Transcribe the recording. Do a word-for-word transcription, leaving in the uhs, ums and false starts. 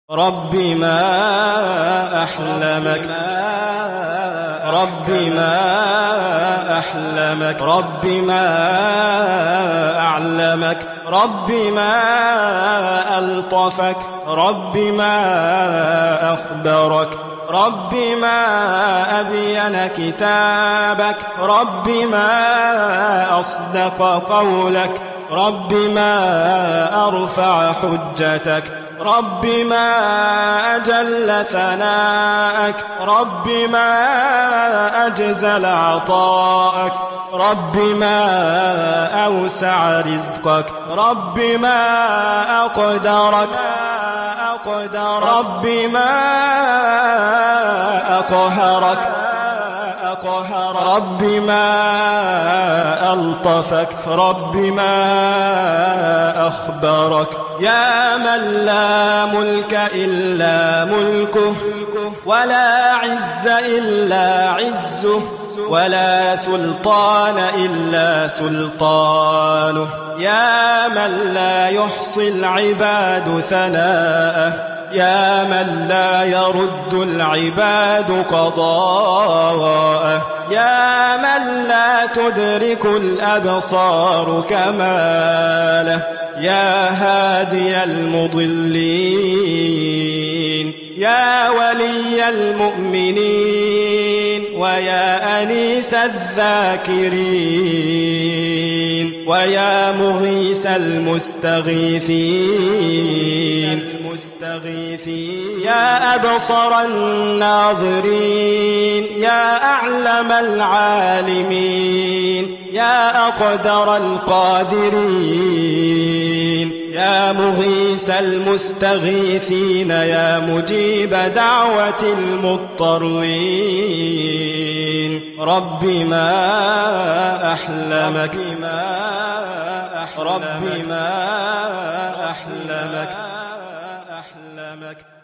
رب ما أحلمك رب ما أحلمك رب ما أعلمك رب ما ألطفك رب ما أخبرك رب ما أبين كتابك رب ما أصدق قولك رب ما أرفع حجتك رب ما أجل ثناءك رب ما أجزل عطاءك رب ما أوسع رزقك رب ما أقدرك رب ما أقهرك رب ما ألطفك رب ما أخبرك يا من لا ملك إلا ملكه ولا عز إلا عزه ولا سلطان إلا سلطانه يا من لا يحصي العباد ثناءه يا من لا يرد العباد قضاءه يا من لا تدرك الأبصار كماله يا هادي المضلين يا ولي المؤمنين ويا أنيس الذاكرين ويا مغيث المستغيثين يا أبصر الناظرين يا أعلم العالمين يا أقدر القادرين يا مغيث المستغيثين يا مجيب دعوة المضطرين رب ما أحلمك رب ما أحلمك أحلمك